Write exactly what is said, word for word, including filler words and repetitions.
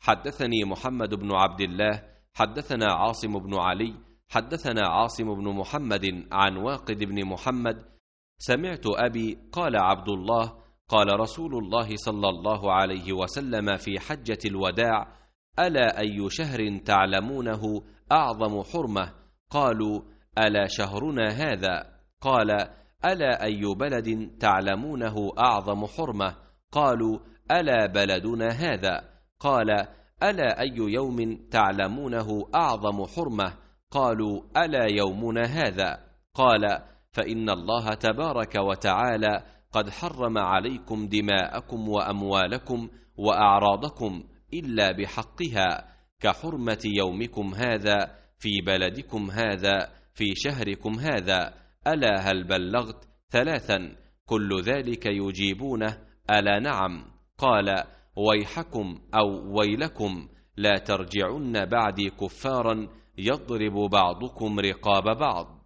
حدثني محمد بن عبد الله حدثنا عاصم بن علي حدثنا عاصم بن محمد عن واقد بن محمد سمعت أبي قال عبد الله قال رسول الله صلى الله عليه وسلم في حجة الوداع: ألا أي شهر تعلمونه أعظم حرمة؟ قالوا: ألا شهرنا هذا؟ قال: ألا أي بلد تعلمونه أعظم حرمة؟ قالوا: ألا بلدنا هذا؟ قال: ألا أي يوم تعلمونه أعظم حرمة؟ قالوا: ألا يومنا هذا؟ قال: فإن الله تبارك وتعالى قد حرم عليكم دماءكم وأموالكم وأعراضكم إلا بحقها، كحرمة يومكم هذا في بلدكم هذا في شهركم هذا. ألا هل بلغت؟ ثلاثا. كل ذلك يجيبونه: ألا نعم. قال: ويحكم أو ويلكم لا ترجعن بعدي كفارا يضرب بعضكم رقاب بعض.